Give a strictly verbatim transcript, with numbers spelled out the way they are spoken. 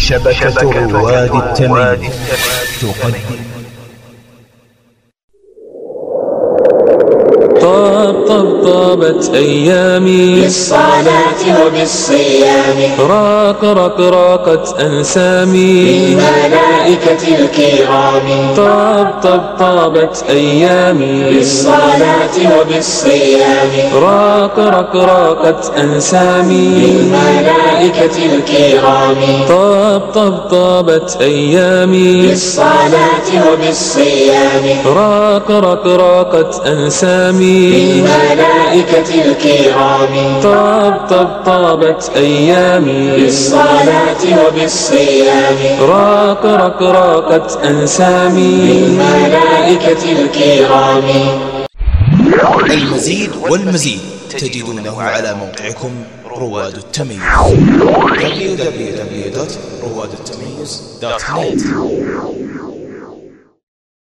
شبكة رواد التمييز تقدم. طاب طاب طابت أيامي بالصلاة وبالصيام، راق راق راقت أنسامي بالملائكة الكرام. طاب طاب طابت أيامي بالصلاة وبالصيام، راق راق راقت أنسامي بالملائكة الكرام. طاب طاب طابت أيامي بالصلاة وبالصيام، راق راق راقت أنسامي بالملائكة الكرام. طاب طاب طابت أيامي بالصلاة وبالصيام، راق راق راقت أنسامي بالملائكة الكرام. المزيد والمزيد تجدونه على موقعكم رواد التميز دبليو دبليو دبليو دوت رواد التميز دوت نت.